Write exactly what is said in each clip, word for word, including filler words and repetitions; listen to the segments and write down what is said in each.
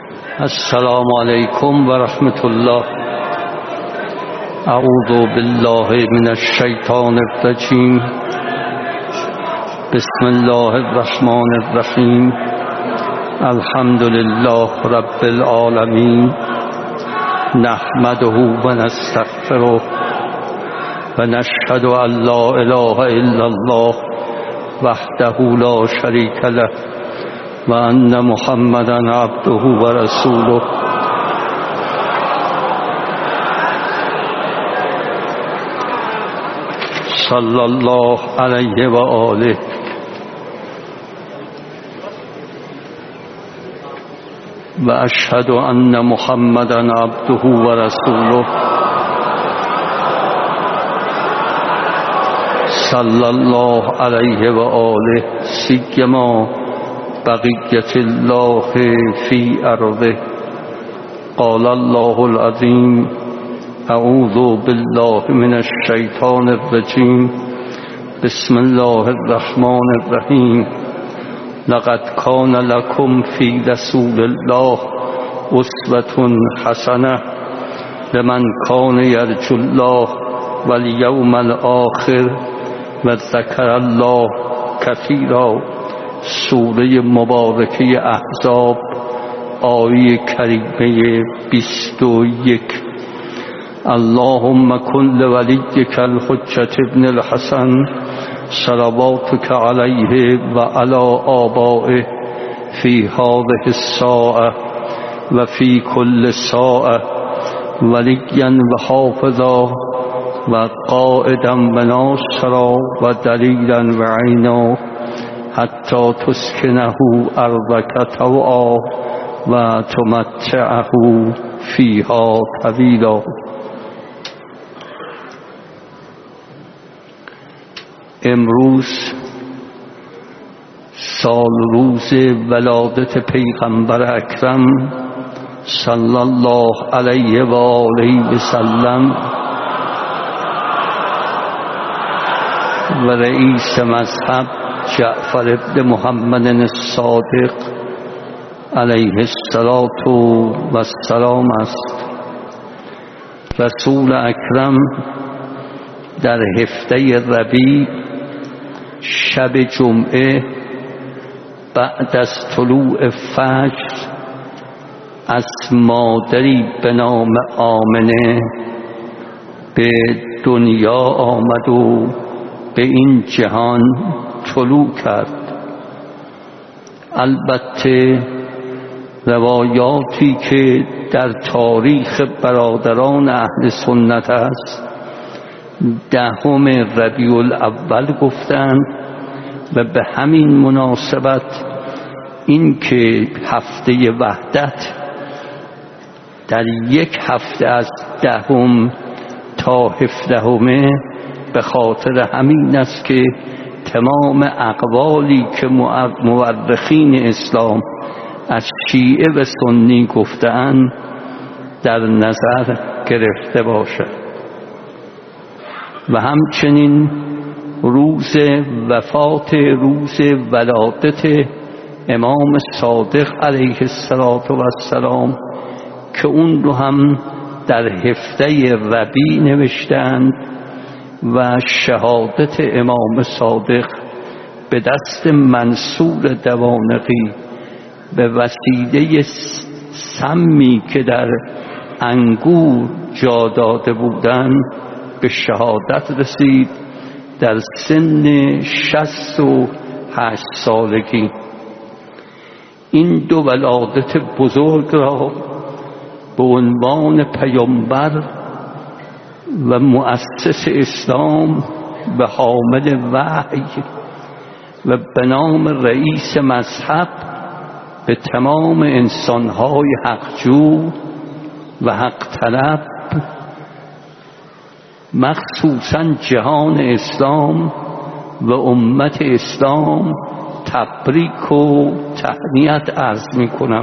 السلام علیکم و رحمت الله. اعوذ بالله من الشیطان الرجیم. بسم الله الرحمن الرحیم. الحمد لله رب العالمین. نحمده و نستغفره و نشهد ان لا اله الا الله وحده لا شریک له و ان محمدا عبده و رسوله. صلی الله علیه و آله. و اشهد ان محمدا عبده و رسوله. صلی الله علیه و آله. سیما بقیت الله فی ارضه. قال الله العظیم. اعوذ بالله من الشیطان الرجیم. بسم الله الرحمن الرحیم. لقد کان لکم فی رسول الله اسوة حسنة لمن کان یرجو الله والیوم الآخر و ذکر الله کثیرا. سوره مبارکه احزاب آیه کریمه بیست و یک. اللهم کن لولیک الحجة ابن الحسن صلواتک علیه و علی آبائه فی هذه الساعة و فی کل ساعة ولیا و حافظا و قائدا و ناصرا و دلیلا و عینا حتی تسکنه ارضک طوعا و تمتعه فیها طویلا. امروز سال روز ولادت پیغمبر اکرم صلی الله علیه و آله و سلم و رئیس مذهب جعفر ابن محمد الصادق علیه السلام است. رسول اکرم در هفته ربیع شب جمعه بعد از طلوع فجر از مادری به نام آمنه به دنیا آمد و به این جهان طلوع کرد. البته روایاتی که در تاریخ برادران اهل سنت است دهم ربیع الاول گفتند و به همین مناسبت این که هفته وحدت در یک هفته از دهم تا هفدهمه به خاطر همین است که تمام اقوالی که مورخین اسلام از شیعه و سنی گفتند در نظر گرفته باشد. و همچنین روز وفات روز ولادت امام صادق علیه السلام که اون رو هم در هفته ربیع نوشتند و شهادت امام صادق به دست منصور دوانقی به وسیله سمی که در انگور جا داده بودند به شهادت رسید در سن شصت و هشت سالگی. این دو ولادت بزرگ را به عنوان پیامبر و مؤسس اسلام و حامل وحی و به نام رئیس مذهب به تمام انسانهای حقجو و حق طلب مخصوصا جهان اسلام و امت اسلام تبریک و تهنیت عرض می کنم.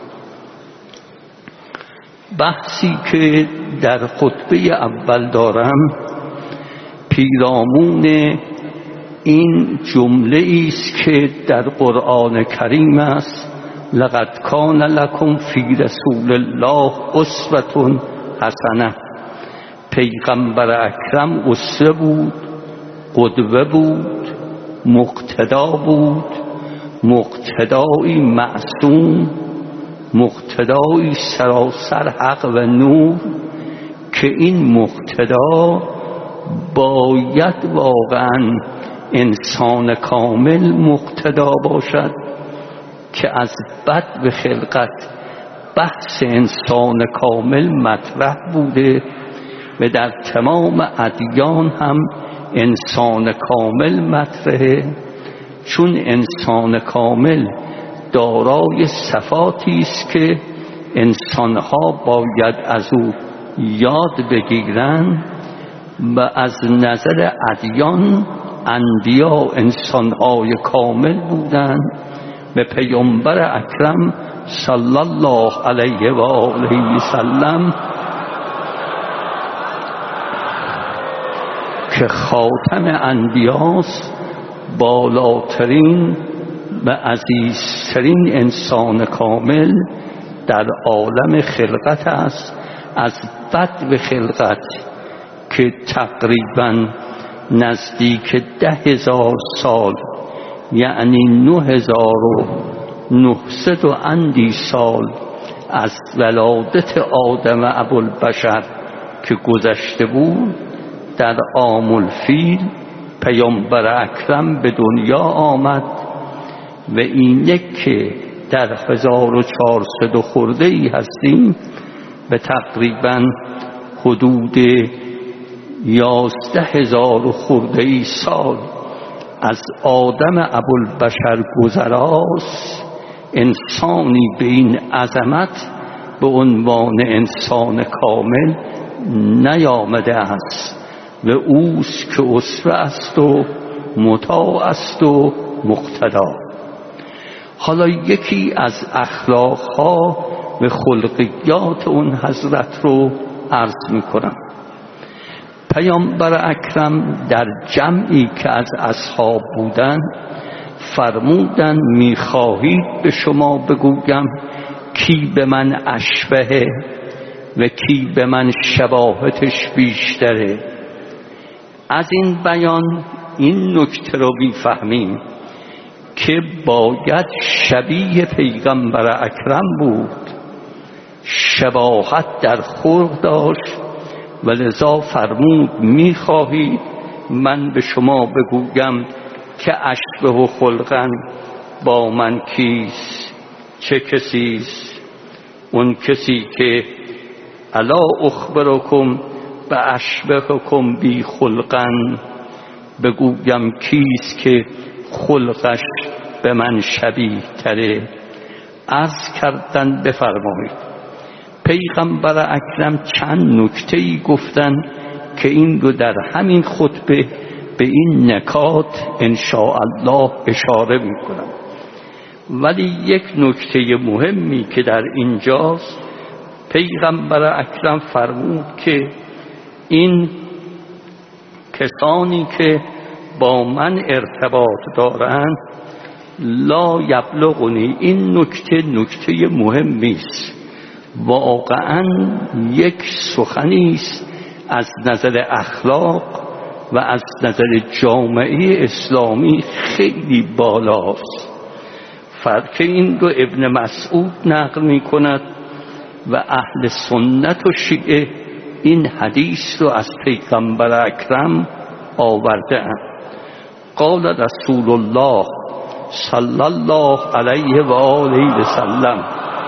بحثی که در خطبه اول دارم پیرامون این جمله است که در قرآن کریم است لقد کان لکم فی رسول الله اسوة حسنه. پیغمبر اکرم اسوه بود، قدوه بود، مقتدا بود، مقتدایی معصوم، مقتدایی سراسر حق و نور که این مقتدا باید واقعا انسان کامل مقتدا باشد که از بدء خلقت بحث انسان کامل مطرح بوده و در تمام ادیان هم انسان کامل مطرحه، چون انسان کامل دارای صفاتی است که انسانها باید از او یاد بگیرند و از نظر ادیان انبیا انسانهای کامل بودند و پیامبر اکرم صلی الله علیه و آله و سلم که خاتم انبیاست، بالاترین و عزیزترین انسان کامل در عالم خلقت است. از بدء خلقت که تقریبا نزدیک ده هزار سال، یعنی نه هزار و نهصد و اندی سال از ولادت آدم ابوالبشر که گذشته بود، در عام الفیل پیامبر اکرم به دنیا آمد و اینه که در هزار و چهارصد خورده ای هستیم به تقریبا حدود یازده هزار خورده ای سال از آدم ابوالبشر گذراست. انسانی به این عظمت به عنوان انسان کامل نیامده است و اوست که اسوه است و مطاع است و مقتدا. حالا یکی از اخلاقها و خلقیات اون حضرت رو عرض میکنم. پیامبر اکرم در جمعی که از اصحاب بودن فرمودن میخواهید به شما بگویم کی به من اشبهه و کی به من شباهتش بیشتره. از این بیان این نکته رو میفهمیم که باید شبیه پیغمبر اکرم بود، شباهت در خلق داشت و لذا فرمود میخواهید من به شما بگویم که اشبه و خلقن با من کیست؟ چه کسیست؟ اون کسی که الا اخبرکم به اشبهکم بی خلقن، بگویم کیست که خلقش به من شبیه تره. عرض کردن بفرمایید پیغمبر اکرم چند نکته‌ای گفتن که این رو در همین خطبه به این نکات انشاءالله اشاره میکنم. ولی یک نکته مهمی که در اینجاست، پیغمبر اکرم فرمود که این کسانی که با من ارتباط دارند لا یبلغنی. این نکته نکته مهمی است، واقعا یک سخنی است از نظر اخلاق و از نظر جامعه اسلامی خیلی بالاست. فرق این رو ابن مسعود نقل می کند و اهل سنت و شیعه این حدیث رو از پیغمبر اکرم آورده اند. قال رسول الله صلی الله علیه و آله و سلم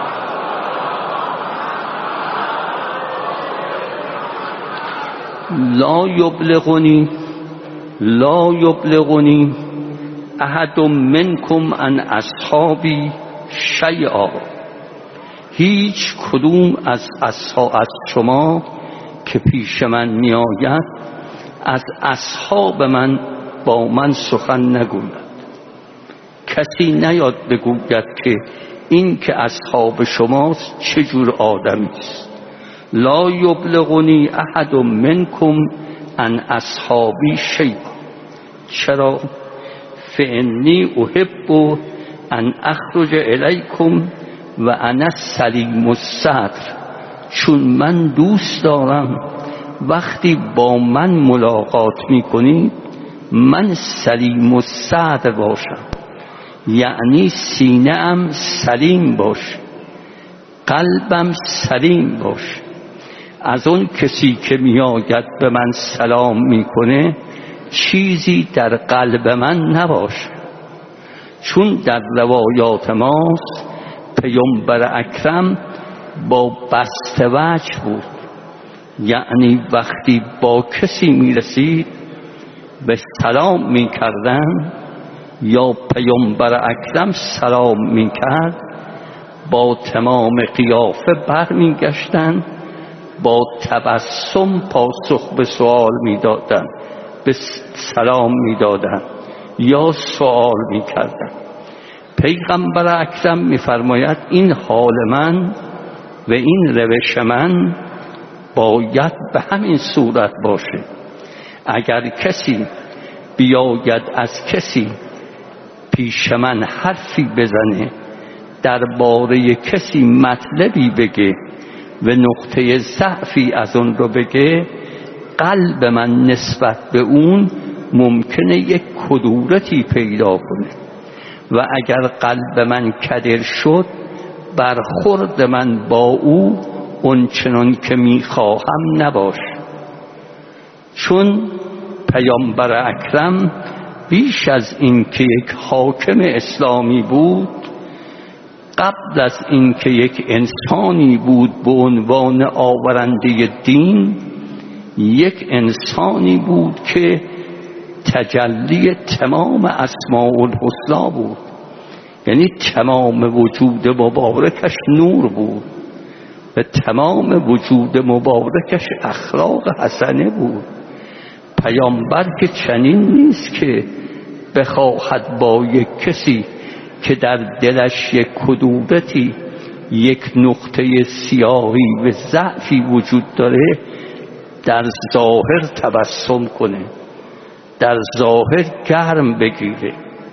لا یبلغنی لا یبلغنی احد منکم عن اصحابی شیئا. هیچ کدوم از اصحاب از شما که پیش من می آید از اصحاب من با من سخن نگوید. کسی نیاد بگوید که این که اصحاب شماست چجور آدمی است. لا یبلغنی احد منکم عن اصحابی شیئا. چرا؟ فانی احب ان اخرج الیکم و انا سلیم الصدر، چون من دوست دارم وقتی با من ملاقات میکنید من سلیم الصدر باشم، یعنی سینه ام سلیم باشه، قلبم سلیم باشه. از اون کسی که میآید به من سلام میکنه چیزی در قلب من نباشه. چون در روایات ماست پیامبر اکرم با بسته وجه بود، یعنی وقتی با کسی میرسید به سلام میکردن یا پیامبر اکرم سلام میکرد با تمام قیافه برمیگشتن، با تبسم پاسخ به سوال میدادن، به سلام میدادن یا سوال میکردن. پیغمبر اکرم میفرماید این حال من و این روش من باید به همین صورت باشه. اگر کسی بیاید از کسی پیش من حرفی بزنه، درباره کسی مطلبی بگه و نقطه ضعفی از اون رو بگه، قلب من نسبت به اون ممکنه یک کدورتی پیدا کنه و اگر قلب من کدر شد برخورد من با او اونچنان که میخواهم نباشه. چون پیامبر اکرم بیش از این که یک حاکم اسلامی بود، قبل از این که یک انسانی بود به عنوان آورنده دین، یک انسانی بود که تجلی تمام اسماء الحسنا بود، یعنی تمام وجود مبارکش نور بود و تمام وجود مبارکش اخلاق حسنه بود. پیامبر که چنین نیست که بخواهد با یک کسی که در دلش یک کدورتی، یک نقطه سیاهی و ضعفی وجود داره، در ظاهر تبسم کنه، در ظاهر گرم بگیره.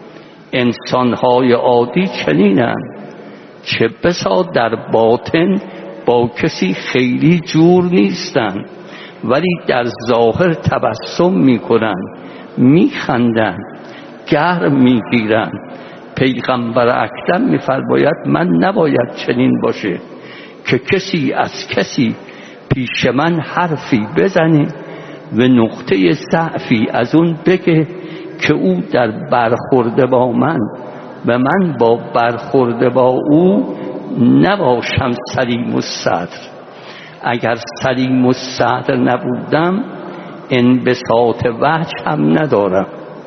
انسانهای عادی چنینند، چه بسا در باطن با کسی خیلی جور نیستن ولی در ظاهر تبسم میکنن، میخندن، گرم میگیرن. پیغمبر اکرم میفرماید من نباید چنین باشه که کسی از کسی پیش من حرفی بزنه و نقطه ضعفی از اون بگه که او در برخورد با من و من با برخورد با او نباشم سلیم الصدر. اگر سلیم الصدر نبودم انبساط وجه هم ندارم،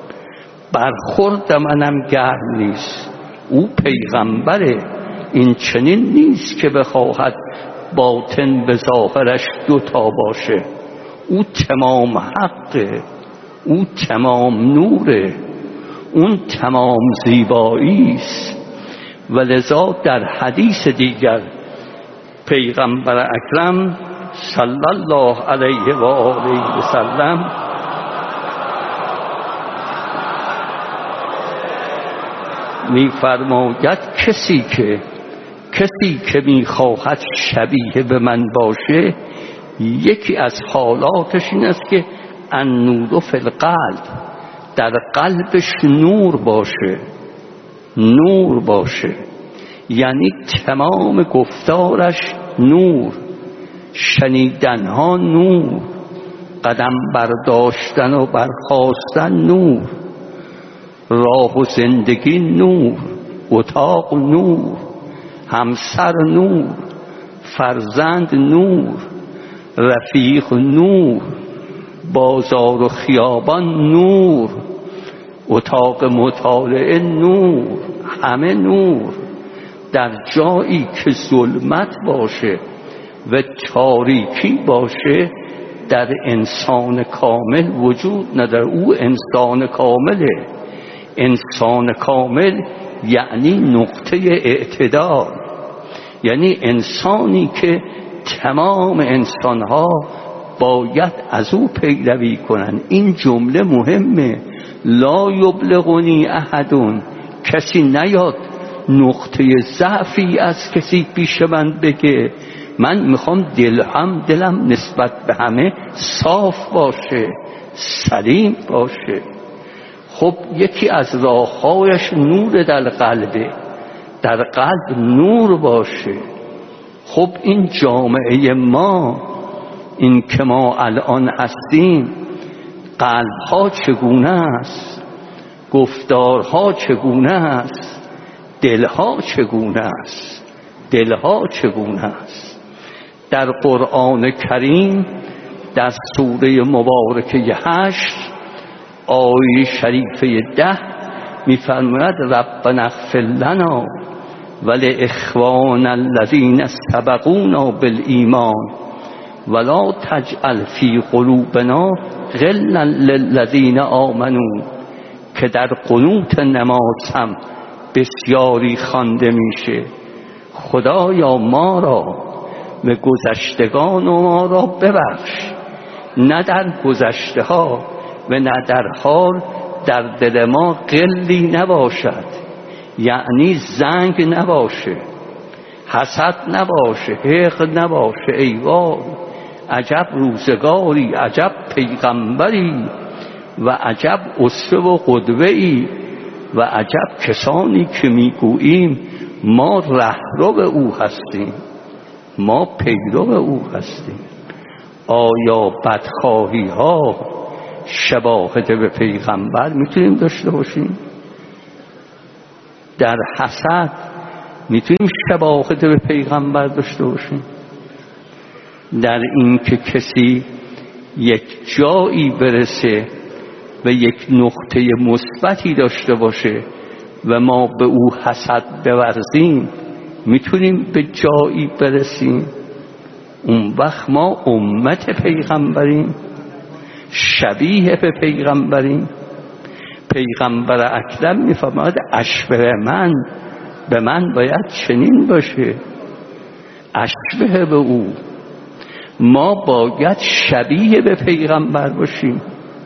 برخورد منم گرم نیست. او پیغمبره، این چنین نیست که بخواهد باطن به ظاهرش دوتا باشه. او تمام حقه، او تمام نوره، اون تمام زیبایی است. ولذا در حدیث دیگر پیغمبر اکرم صلی الله علیه و آله و سلم می‌فرماید کسی که کسی که می‌خواهد شبیه به من باشه، یکی از حالاتش این است که النور فی القلب، در قلبش نور باشه، نور باشه، یعنی تمام گفتارش نور، شنیدنها نور، قدم برداشتن و برخاستن نور، راه و زندگی نور، اتاق نور، همسر نور، فرزند نور، رفیق نور، بازار و خیابان نور، اتاق مطالعه نور، همه نور. در جایی که ظلمت باشه و تاریکی باشه در انسان کامل وجود نداره. او انسان کامله. انسان کامل یعنی نقطه اعتدال، یعنی انسانی که تمام انسانها باید از او پیروی کنن. این جمله مهمه. لا یبلغنی احدون، کسی نیاد نقطه ضعفی از کسی پیش من بگه. من میخوام دل هم دلم نسبت به همه صاف باشه، سلیم باشه. خب یکی از راههایش نور در قلبه، در قلب نور باشه. خب این جامعه ما، این که ما الان هستیم، قلبها چگونه است، گفتارها چگونه است، دلها چگونه است، دلها چگونه است. در قرآن کریم در سوره مبارکه هشت آیه شریفه ده می‌فرماید ربنا اغفر لنا ولاخواننا الذین سبقونا بالایمان ولا تجعل فی قلوبنا غلا للذین آمنوا، که در قنوت نماز هم بسیاری خوانده میشه خدایا ما را به گذشتگان و ما را ببخش، نه در گذشته ها و نه در حال در دل ما غلی نباشد، یعنی زنگ نباشه، حسد نباشه، حقد نباشه. ای وای عجب روزگاری، عجب پیغمبری و عجب اسوه و قدوه‌ای و عجب کسانی که میگوییم ما رهرو او هستیم، ما پیرو او هستیم. آیا بدخواهی ها شباهت به پیغمبر میتونیم داشته باشیم؟ در حسد میتونیم شباهت به پیغمبر داشته باشیم؟ در این که کسی یک جایی برسه و یک نقطه مثبتی داشته باشه و ما به او حسد بورزیم میتونیم به جایی برسیم؟ اون وقت ما امت پیغمبریم، شبیه به پیغمبریم. پیغمبر اکرم میفرماید اشبه من، به من باید چنین باشه، اشبه به او. ما باید شبیه به پیغمبر باشیم.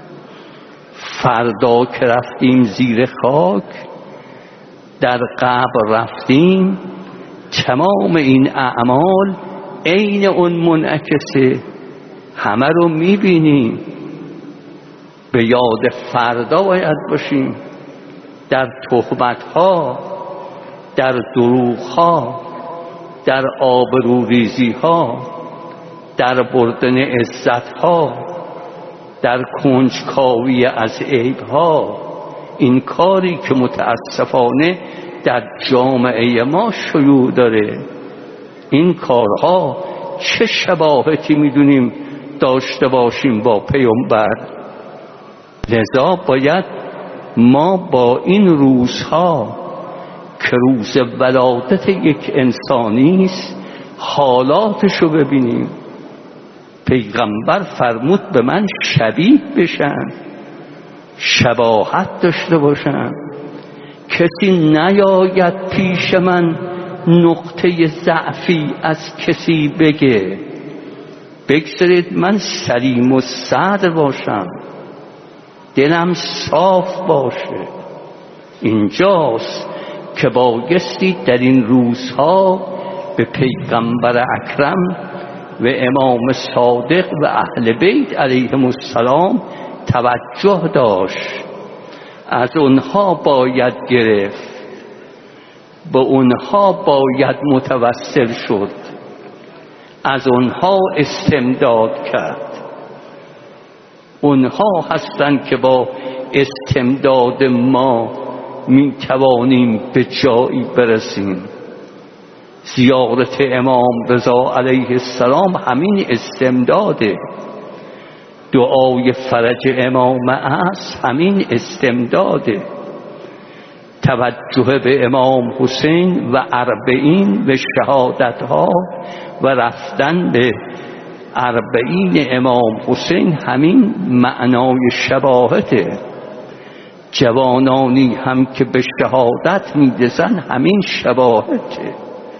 فردا که رفتیم زیر خاک، در قبر رفتیم، تمام این اعمال عین اون منعکسه، همه رو میبینیم. به یاد فردا باید باشیم، در تهمت‌ها، در دروغ‌ها، در آبروریزی‌ها، در بردن عزت‌ها، در کنجکاوی از عیب‌ها. این کاری که متاسفانه در جامعه ما شیوع داره، این کارها چه شباهتی میدونیم داشته باشیم با پیامبر؟ لذا باید ما با این روزها که روز ولادت یک انسانی است حالاتشو ببینیم. پیغمبر فرمود به من شبیه بشن، شباهت داشته باشن. کسی نیاید پیش من نقطه ضعفی از کسی بگه، بگذارید من سلیم و صدر باشم، دلم صاف باشه. اینجاست که بایستی در این روزها به پیغمبر اکرم و امام صادق و اهل بیت علیهم السلام توجه داشت. از اونها باید گرفت، به اونها باید متوسل شد، از اونها استمداد کرد. اونها هستند که با استمداد ما می توانیم به جایی برسیم. زیارت امام رضا علیه السلام همین استمداده، دعای فرج امام است همین استمداده، توجه به امام حسین و اربعین و شهادتها و رفتن به اربعین امام حسین همین معنای شباهته. جوانانی هم که به شهادت می‌رسن همین شباهته،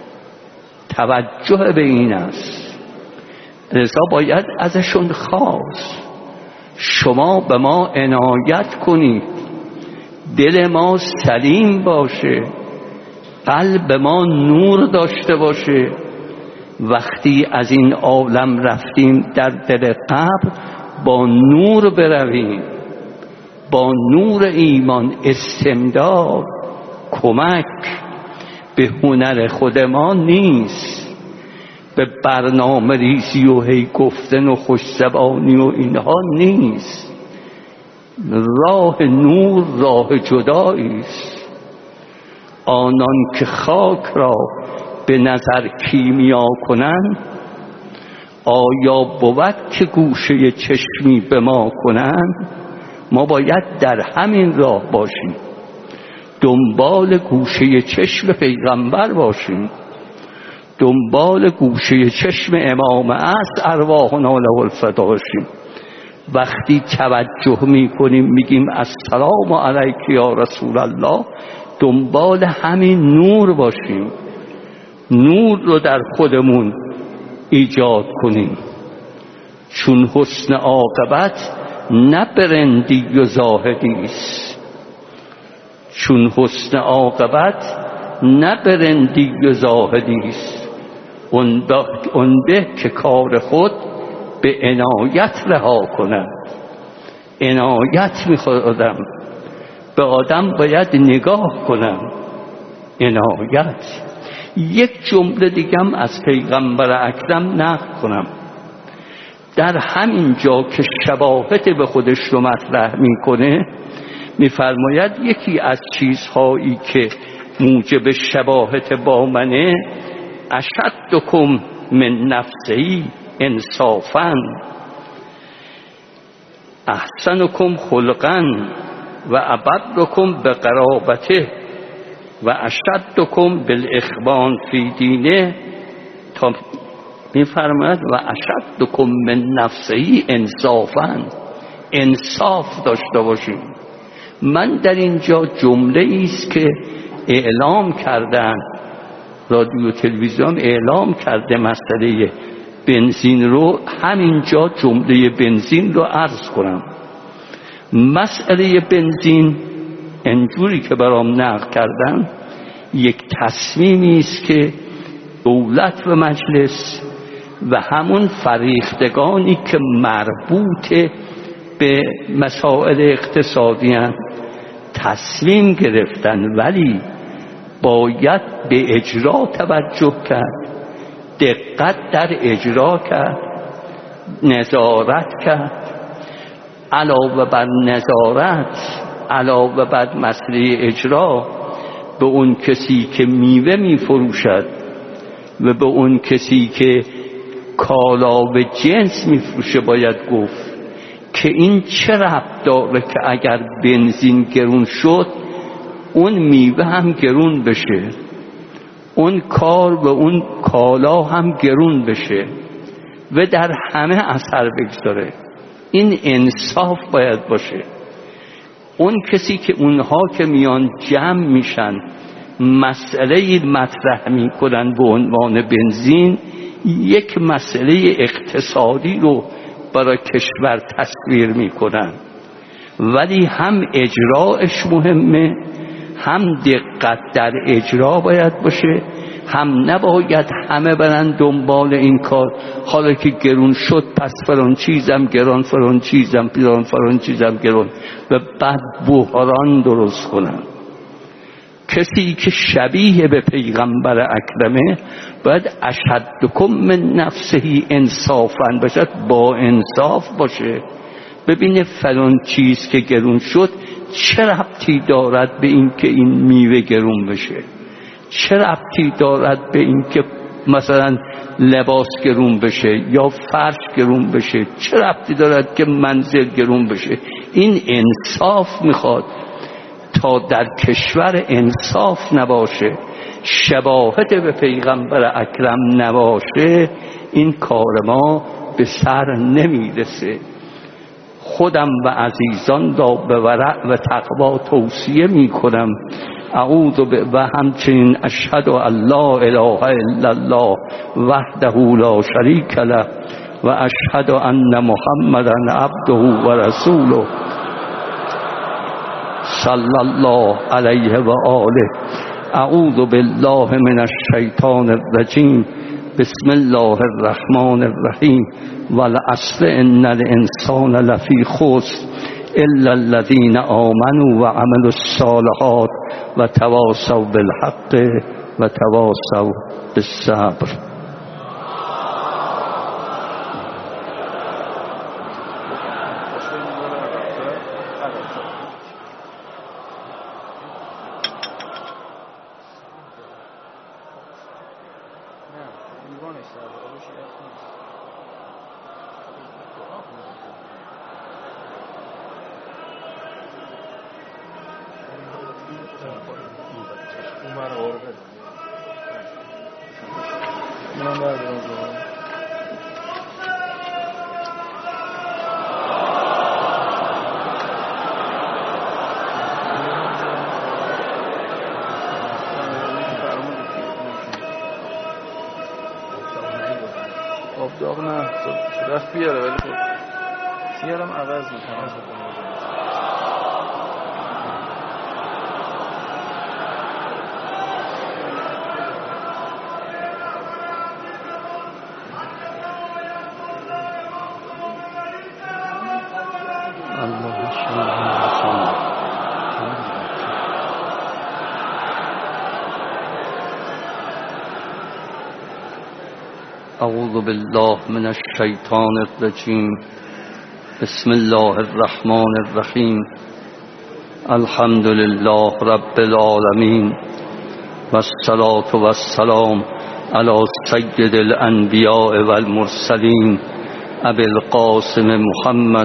توجه به این است. لذا باید ازشون خواست شما به ما عنایت کنید، دل ما سلیم باشه، قلب ما نور داشته باشه. وقتی از این عالم رفتیم در دل قبر با نور برویم، با نور ایمان استمداد کمک به هنر خود ما نیست، به برنامه ریزی و هی گفتن و خوشزبانی و اینها نیست. راه نور راه جدایی است. آنان که خاک را به نظر کیمیا کنند، آیا بود که گوشه چشمی به ما کنند؟ ما باید در همین راه باشیم، دنبال گوشه چشم پیغمبر باشیم، دنبال گوشه چشم امام عصر ارواحنا له الفدا باشیم. وقتی توجه میکنیم میگیم السلام علیک یا رسول الله، دنبال همین نور باشیم، نور رو در خودمون ایجاد کنیم. چون حسن عاقبت نه برندی و زاهدی است، چون حسن عاقبت نه برندی و زاهدی است. اون به که کار خود به عنایت رها کند. عنایت میخواد آدم، به آدم باید نگاه کنم. عنایت. یک جمله دیگم از پیغمبر اکرم نقل کنم. در همین جا که شباهت به خودش رو مطرح میکنه میفرماید یکی از چیزهایی که موجب شباهت با منه، اشدکم من نفسی انصافا احسنکم خلقا و ابرکم به قرابته و اشدکم بالاخوان فی دینه، تا میفرماید و اشدکم من نفسی انصافا، انصاف داشته باشیم. من در اینجا جمله ایست که اعلام کردن، رادیو تلویزیون اعلام کرده مسئله بنزین رو، همینجا جمله بنزین رو عرض کنم. مسئله بنزین اینجوری که برام نقل کردن یک تصمیمی است که دولت و مجلس و همون فریختگانی که مربوط به مسائل اقتصادی هستند تصمیم گرفتن، ولی باید به اجرا توجه کرد، دقت در اجرا کرد، نظارت کرد. علاوه بر نظارت، علاوه بر مسئله اجرا، به اون کسی که میوه میفروشد و به اون کسی که کالا و جنس میفروشه باید گفت که این چه ربط داره که اگر بنزین گرون شد اون میوه هم گرون بشه، اون کار و اون کالا هم گرون بشه و در همه اثر بگذاره. این انصاف باید باشه. اون کسی که اونها که میان جمع میشن مسئله مطرح میکنن به عنوان بنزین، یک مسئله اقتصادی رو برای کشور تصویر میکنن، ولی هم اجراش مهمه، هم دقت در اجرا باید باشه، هم نباید همه برن دنبال این کار حالا که گرون شد پس فران چیزم گران، فران چیزم پیران، فران چیزم گران و بعد بحران درست کنن. کسی که شبیه به پیغمبر اکرمه باید اشدکم من نفسه انصافا باشد، با انصاف باشه. ببینه فلان چیز که گرون شد چه ربطی دارد به این که این میوه گرون بشه، چه ربطی دارد به این که مثلا لباس گرون بشه یا فرش گرون بشه، چه ربطی دارد که منزل گرون بشه. این انصاف میخواد. تا در کشور انصاف نباشه، شباهت به پیغمبر اکرم نباشه، این کار ما به سر نمیرسه. خودم و عزیزان را به ورع و تقوا توصیه میکنم. اعوذ و همچنین اشهد ان لا اله الا الله وحده لا شریک له و اشهد ان محمدا عبده و رسوله صلی الله علیه و آله اعوذ بالله من الشیطان الرجیم. بسم الله الرحمن الرحیم. والعصر ان الانسان لفی خسر الا الذین آمنوا وعملوا الصالحات وتواصوا بالحق وتواصوا بالصبر. آبداغ نه رفت بیاره ولی خب سیارم عوض میکنم. اعوذ بالله من الشیطان الرجیم. بسم الله الرحمن الرحیم. الحمد لله رب العالمین والصلاة والسلام علی سید الانبیاء والمرسلین ابی القاسم محمد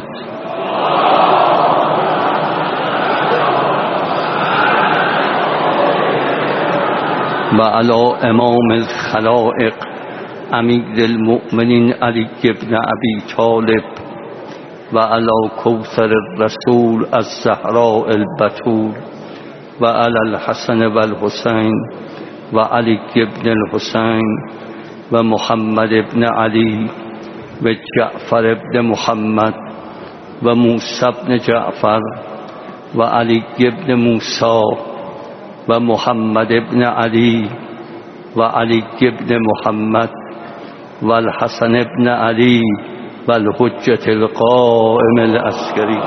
و علی امام الخلائق امیر المؤمنین علی ابن ابی طالب و علی کوثر الرسول الزهراء البتول و علی الحسن و الحسین و علی ابن الحسین و محمد ابن علی و جعفر ابن محمد و موسی ابن جعفر و علی ابن موسی و محمد ابن علی و علی ابن محمد و الحسن ابن علی و الحجة القائم العسکری.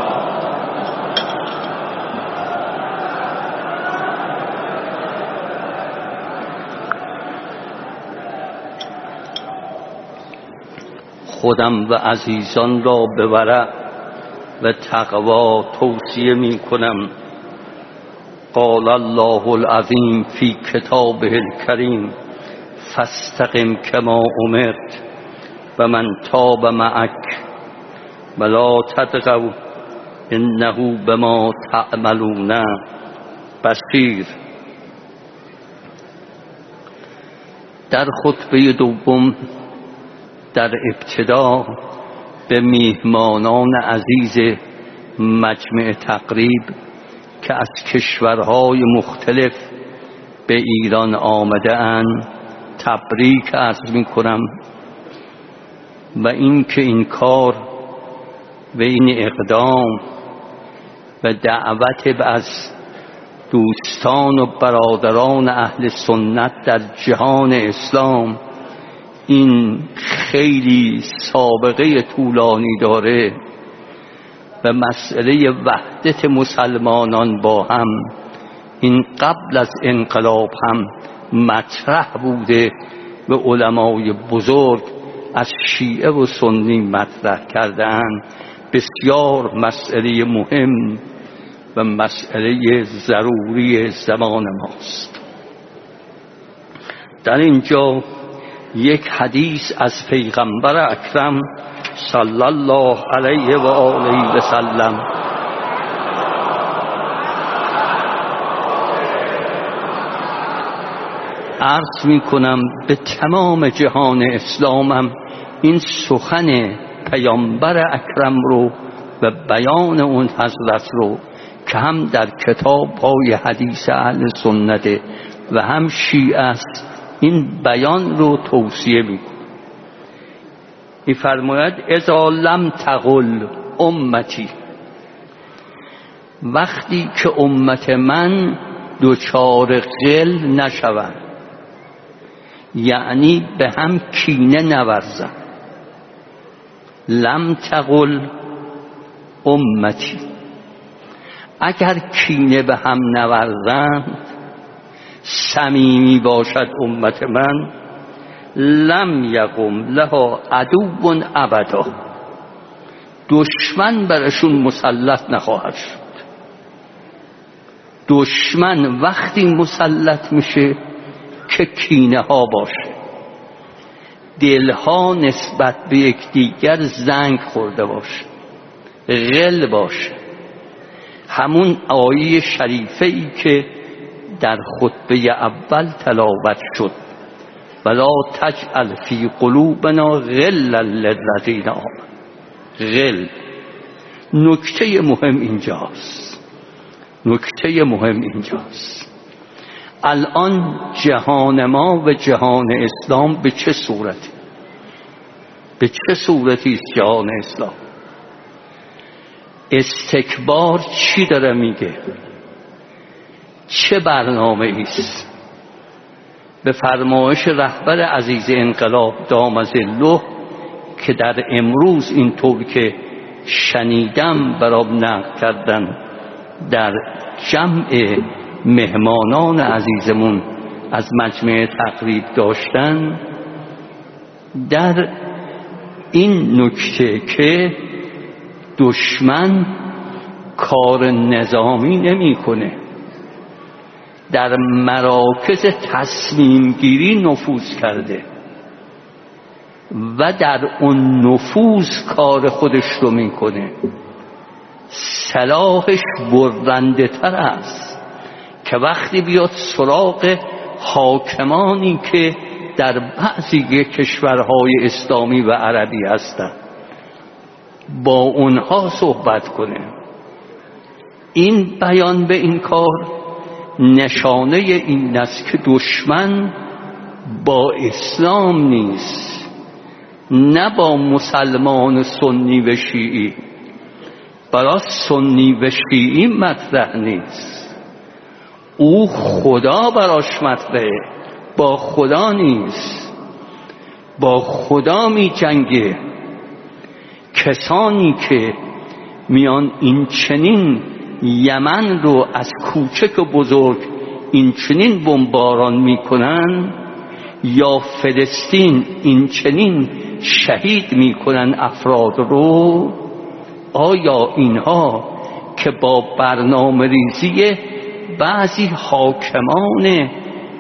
خودم و عزیزان را به ورع و تقوا توصیه می کنم. قال الله العظیم فی کتابه الکریم فاستقم کما امرت و من تاب معک ولا تطغوا انه بما تعملون بصیر. در خطبه دوم در ابتدا به میهمانان عزیز مجمع تقریب که از کشورهای مختلف به ایران آمده اند تبریک عرض می کنم و این که این کار و این اقدام و دعوت از دوستان و برادران اهل سنت در جهان اسلام این خیلی سابقه طولانی داره و مسئله وحدت مسلمانان با هم این قبل از انقلاب هم مطرح بوده و علمای بزرگ از شیعه و سنی مطرح کردن. بسیار مسئله مهم و مسئله ضروری زمان ماست. در اینجا یک حدیث از پیغمبر اکرم صلی الله علیه و آله و سلم عرض می کنم به تمام جهان اسلامم این سخن پیامبر اکرم رو و بیان اون حضرت رو که هم در کتاب های حدیث اهل سنت و هم شیعه است این بیان رو توصیه می کنم. این فرماید اذا لم تقل امتی، وقتی که امت من دچار غل نشوند، یعنی به هم کینه نورزند. لم تقل امتی، اگر کینه به هم نورزند، صمیمی باشد امت من، لم یقم لها عدو ابدا، دشمن برشون مسلط نخواهد شد. دشمن وقتی مسلط میشه که کینه ها باشه، دلها نسبت به یکدیگر زنگ خورده باشه، غل باشه. همون آیه شریفه ای که در خطبه اول تلاوت شد، ولا تجعل فی قلوبنا غلا للذین آمنوا. غل، نکته مهم اینجاست، نکته مهم اینجاست. الان جهان ما و جهان اسلام به چه صورتی؟ به چه صورتی است جهان اسلام؟ استکبار چی داره میگه؟ چه برنامه ایست؟ به فرمایش رهبر عزیز انقلاب دام ظله که در امروز اینطور که شنیدم برام نقل کردن در جمع مهمانان عزیزمون از مجمع تقریب داشتن، در این نکته که دشمن کار نظامی نمیکنه، در مراکز تصمیم گیری نفوذ کرده و در اون نفوذ کار خودش رو میکنه. سلاحش برنده تر است که وقتی بیاد سراغ حاکمانی که در بعضی کشورهای اسلامی و عربی هستند، با اونها صحبت کنه. این بیان به این کار نشانه این است که دشمن با اسلام نیست، نه با مسلمان سنی و شیعی. برای سنی و شیعی مطرح نیست، او خدا براش مطرحه، با خدا نیست، با خدا می جنگه. کسانی که میان این چنین یمن رو از کوچک و بزرگ این چنین بمباران میکنن، یا فلسطین این چنین شهید میکنن افراد رو، آیا اینها که با برنامه ریزی بعضی حاکمان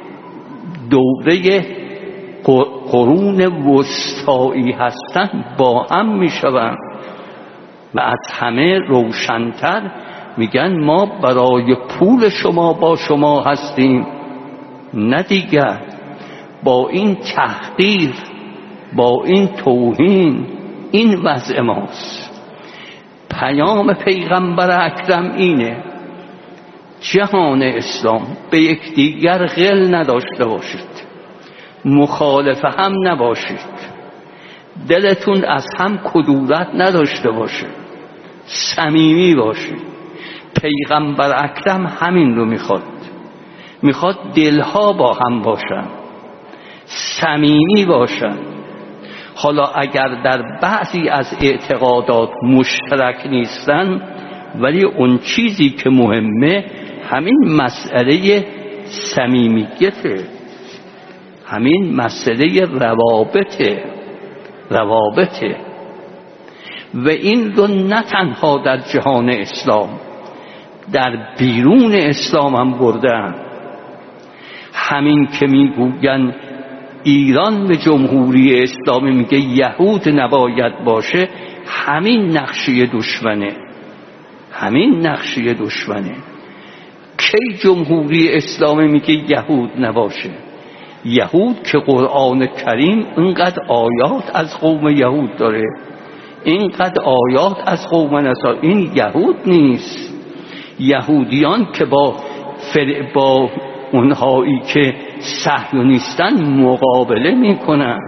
دوره قرون وسطایی هستند با هم میشوند و از همه روشن‌تر میگن ما برای پول شما با شما هستیم؟ نه دیگر. با این تحقیر، با این توهین، این وضع ماست. پیام پیغمبر اکرم اینه: جهان اسلام به یکدیگر غل نداشته باشید، مخالف هم نباشید، دلتون از هم کدورت نداشته باشه، صمیمی باشید. پیغمبر اکرم همین رو میخواد، میخواد دلها با هم باشن، صمیمی باشن. حالا اگر در بعضی از اعتقادات مشترک نیستن، ولی اون چیزی که مهمه همین مسئله صمیمیته، همین مسئله روابطه روابطه و این رو نه تنها در جهان اسلام، در بیرون اسلام هم بردن. همین که میگوین ایران به جمهوری اسلامی میگه یهود نباید باشه، همین نقشه دشمنه، همین نقشه دشمنه. کی جمهوری اسلامی میگه یهود نباشه؟ یهود که قرآن کریم اینقدر آیات از قوم یهود داره، اینقدر آیات از قوم نصارا، این یهود نیست. یهودیان که با فر... با اونهایی که صهیونیستن مقابله میکنن.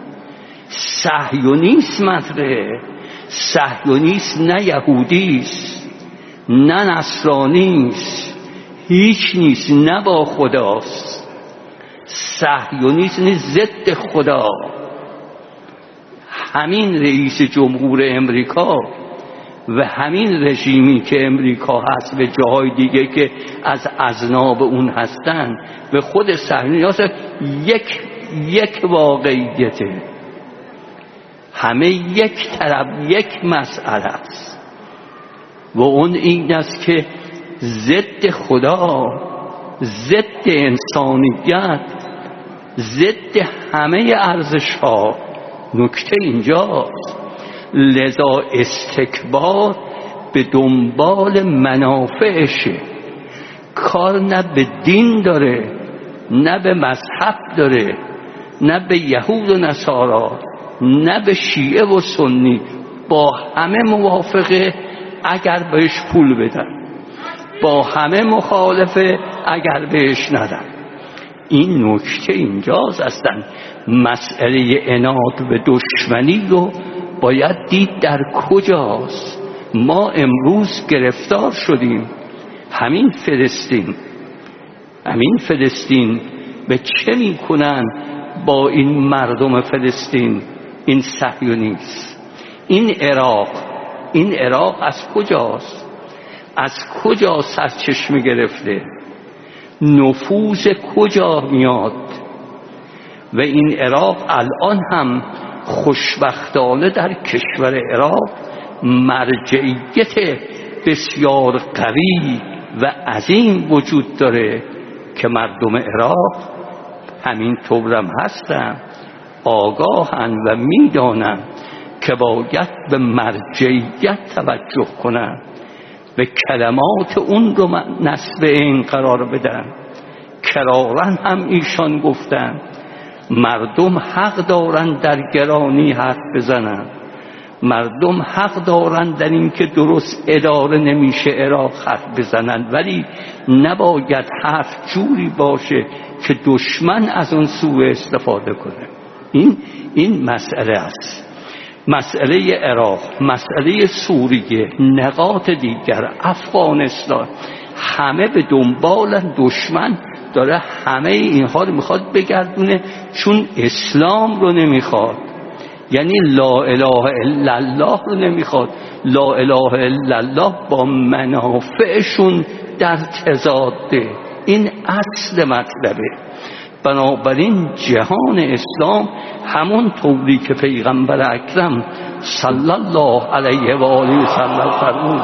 صهیونیسم مطرحه. صهیونیسم نه یهودیست، نه نصرانیست، هیچ نیست، نه با خداست. صهیونیسم ضد خدا. همین رئیس جمهور امریکا و همین رژیمی که امریکا هست و جاهای دیگه که از اذناب اون هستن و خود صهیونیست یک یک واقعیته، همه یک طرف، یک مسئله است و اون این است که ضد خدا، ضد انسانیت، ضد همه ارزش‌ها. نکته اینجاست. لذا استکبار به دنبال منافعشه، کار نه به دین داره، نه به مذهب داره، نه به یهود و نصارا، نه به شیعه و سنی. با همه موافقه اگر بهش پول بدن، با همه مخالفه اگر بهش ندن. این نکته اینجاست. اصلا مسئله عناد و دشمنی رو باید دید در کجاست. ما امروز گرفتار شدیم. همین فلسطین همین فلسطین به چه میکنن با این مردم فلسطین؟ این صهیونیست. این عراق این عراق از کجاست؟ از کجا سرچشمه گرفته؟ نفوذ کجا میاد؟ و این عراق الان هم خوشبختانه در کشور عراق مرجعیت بسیار قوی و عظیم وجود داره که مردم عراق همین طورم هستن، آگاهن و میدانن که باید به مرجعیت توجه کنن، به کلمات اون رو نصب این قرار بدن. کرارن هم ایشان گفتن مردم حق دارن در گرانی حرف بزنن، مردم حق دارن در این که درست اداره نمیشه عراق حرف بزنن، ولی نباید حرف جوری باشه که دشمن از اون سوء استفاده کنه. این این مسئله است. مسئله عراق، مسئله سوریه، نقاط دیگر، افغانستان، همه به دنبال دشمن داره. همه اینها رو میخواد بگردونه، چون اسلام رو نمیخواد. یعنی لا اله الا الله رو نمیخواد. لا اله الا الله با منافعشون در تضاده. این اصل مطلبه. بنابراین جهان اسلام همون طوری که پیغمبر اکرم صلی الله علیه و آله و سلم فرمود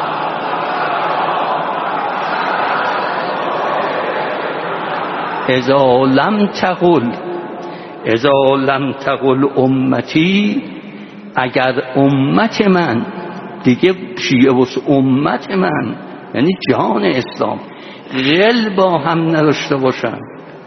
اذا لم تقل اذا لم تقل امتی، اگر امت من، دیگه شیعه و امت من یعنی جهان اسلام، قل با هم نداشته باشن،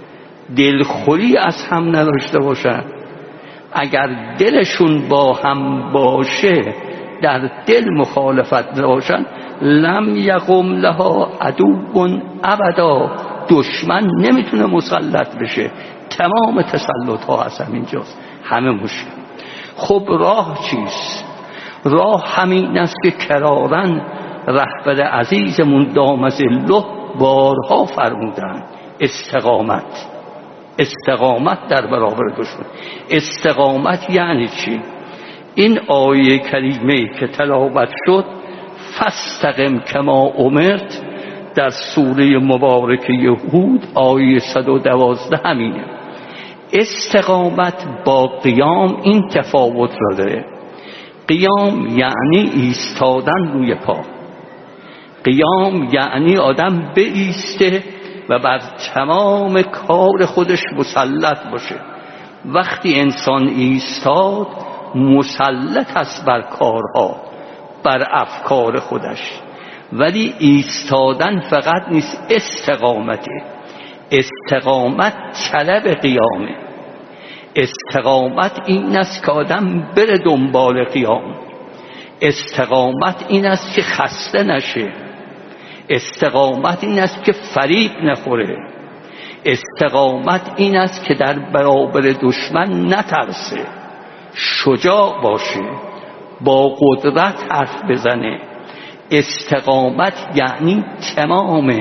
دلخوری از هم نداشته باشن، اگر دلشون با هم باشه، در دل مخالفت نباشن، لم یقم لها عدو ابدا، دشمن نمیتونه مسلط بشه. تمام تسلط ها از همینجاست، همه مشکل. خب راه چیست؟ راه همین است که کرارن رهبر عزیزمون دام ظله بارها فرمودن، استقامت. استقامت در برابر دشمن. استقامت یعنی چی؟ این آیه کریمه که تلاوت شد، فاستقم کما امرت، در سوره مبارکه هود آیه صد و دوازده همینه. استقامت با قیام این تفاوت را داره. قیام یعنی ایستادن روی پا. قیام یعنی آدم بایسته و بر تمام کار خودش مسلط باشه. وقتی انسان ایستاد، مسلط است بر کارها، بر افکار خودش. ولی ایستادن فقط نیست، استقامته. استقامت طلب قیامه. استقامت این است که آدم بره دنبال قیام. استقامت این است که خسته نشه. استقامت این است که فریب نخوره. استقامت این است که در برابر دشمن نترسه، شجاع باشه، با قدرت حرف بزنه. استقامت یعنی تمام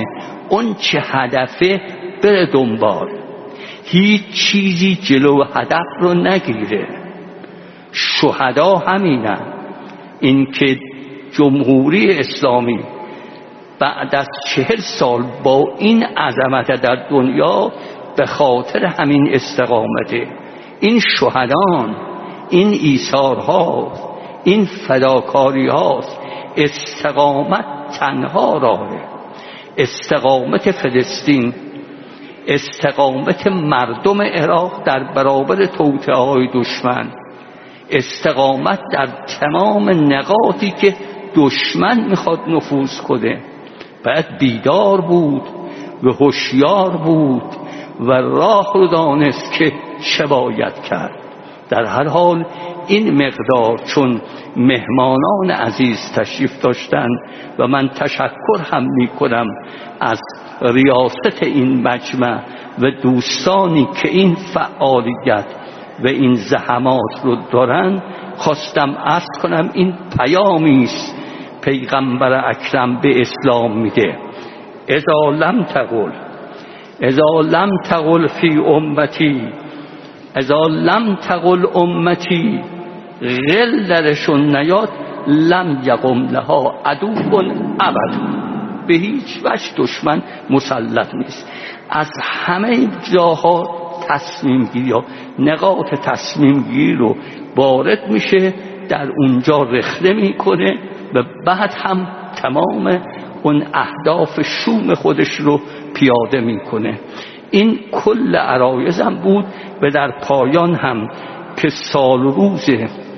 اون چه هدفه بره دنبال، هیچ چیزی جلو هدف رو نگیره. شهدا همینه. این که جمهوری اسلامی بعد از چهل سال با این عظمت در دنیا به خاطر همین استقامته. این شهدان، این ایثارها، این فداکاری هاست. استقامت تنها راهه. استقامت فلسطین، استقامت مردم عراق در برابر توطئه‌های دشمن، استقامت در تمام نقاطی که دشمن میخواد نفوذ کنه. باید بیدار بود و هوشیار بود و راه رو دانست که چه باید کرد. در هر حال این مقدار چون مهمانان عزیز تشریف داشتن و من تشکر هم می کنم از ریاست این مجمع و دوستانی که این فعالیت و این زحمات رو دارن، خواستم عرض کنم این پیامی است پیغمبر اکرم به اسلام میده. اذا لم تقل اذا لم تقل فی امتی اذا لم تقل امتی غل درشون نیاد لم یقم لها عدو ابد. به هیچ وجه دشمن مسلط نیست. از همه جاها تصمیم گیری ها نقاط تصمیم گیری رو وارد میشه، در اونجا رخنه میکنه و بعد هم تمام اون اهداف شوم خودش رو پیاده میکنه. این کل عرایزم بود و در پایان هم که سال روز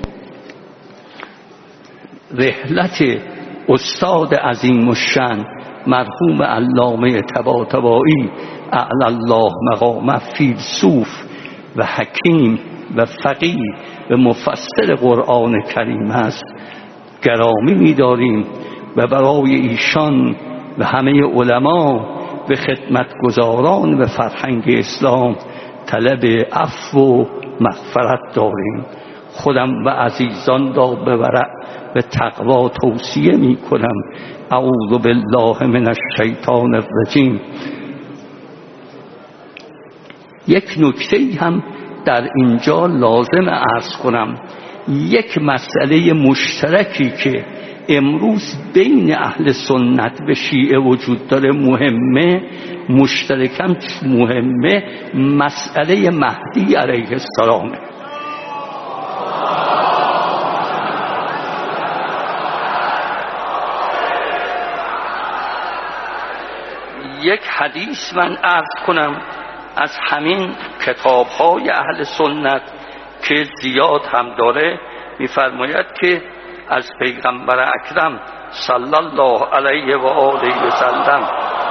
رحلت استاد عظیم الشأن مرحوم علامه طباطبایی اعلی الله مقامه، فیلسوف و حکیم و فقیه و مفسر قرآن کریم است، گرامی می‌داریم و برای ایشان و همه علما و خدمتگزاران و فرهنگ اسلام طلب عفو و مغفرت داریم. خودم و عزیزان را به ورع و تقوا توصیه می کنم. اعوذ بالله من الشیطان الرجیم. یک نکته هم در اینجا لازم عرض کنم. یک مسئله مشترکی که امروز بین اهل سنت و شیعه وجود داره مهمه، مشترکم مهمه، مسئله مهدی علیه السلامه. یک حدیث من عرض کنم از همین کتاب‌های اهل سنت که زیاد هم داره، می‌فرماید که از پیغمبر اکرم صلی الله علیه و آله و سلم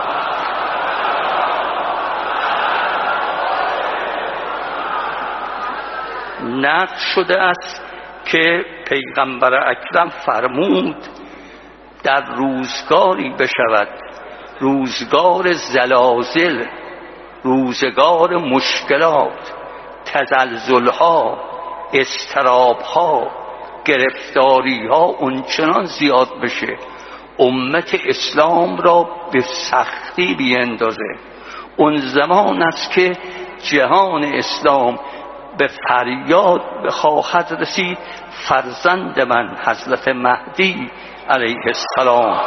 نقل شده است که پیغمبر اکرم فرمود در روزگاری بشود، روزگار زلازل، روزگار مشکلات، تزلزل‌ها، اضطراب‌ها، گرفتاری‌ها اونچنان زیاد بشه امت اسلام را به سختی بیندازه. اون زمان است که جهان اسلام به فریاد بخواهد رسید فرزند من حضرت مهدی علیه السلام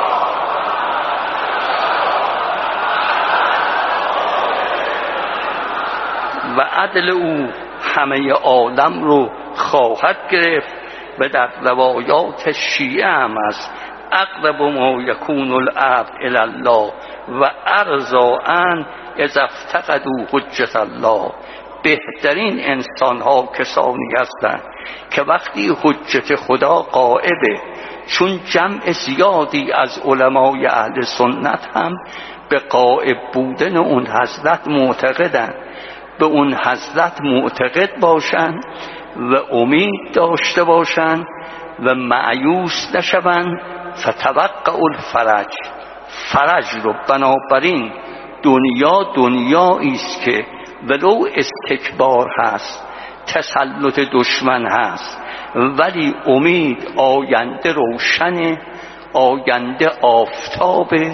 و عدل او همه عالم رو خواهد گرفت. و در روایات شیعه هم است اقرب ما یکون العبد الی الله و ارضا ان اذا افتقدوا حجت الله. بهترین انسان ها کسانی هستند که وقتی حجت خدا غائبه، چون جمع زیادی از علمای اهل سنت هم به غائب بودن اون حضرت معتقدند، به اون حضرت معتقد باشند و امید داشته باشند و مایوس نشوند. فتوقع الفرج، فرج رو بنابراین دنیا دنیایی است که ولو استکبار هست، تسلط دشمن هست، ولی امید آینده روشنه، آینده آفتابه،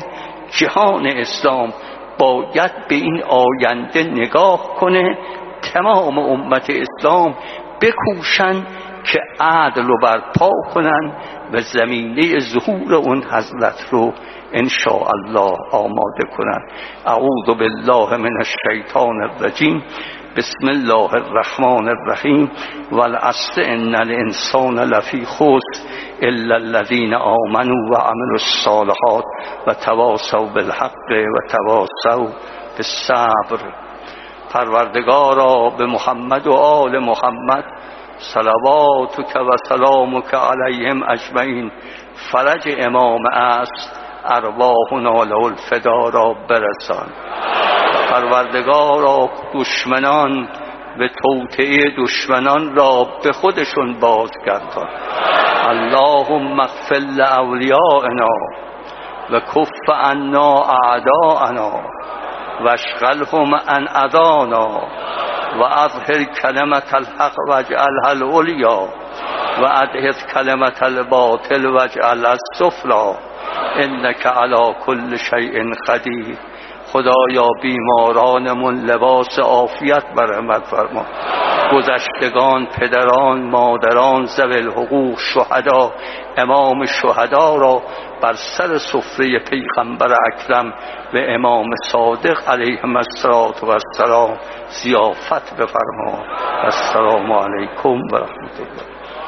جهان اسلام باید به این آینده نگاه کنه. تمام امت اسلام بکوشن که عدل رو برپا کنن و زمینه ظهور اون حضرت رو ان شاء الله آماده کنن. اعوذ بالله من الشیطان الرجیم. بسم الله الرحمن الرحیم. والعصر ان الانسان لفی خسر الا الذین آمنوا وعملوا الصالحات وتواصوا بالحق وتواصوا بالصبر. پروردگارا به محمد و آل محمد صلواتک و سلامک علیهم اجمعین. فرج امام است ارواحنا له الفدا را برسان. پروردگارا دشمنان به توطئه دشمنان را به خودشون بازگردان. اللهم اغفر لاولیائنا و کف عنا اعداءنا و اشغلهم عن اذانا و اظهر کلمت الحق واجعلها العلیا و ادحض کلمت الباطل واجعلها السفلی انک علی کل شیء قدیر. خدایا بیمارانمون لباس عافیت برآمد فرما. گذشتگان، پدران، مادران، ذوی الحقوق، شهدا، امام شهدا را بر سر سفره پیغمبر اکرم و امام صادق علیهم السلام ضیافت بفرما. السلام علیکم و رحمت الله.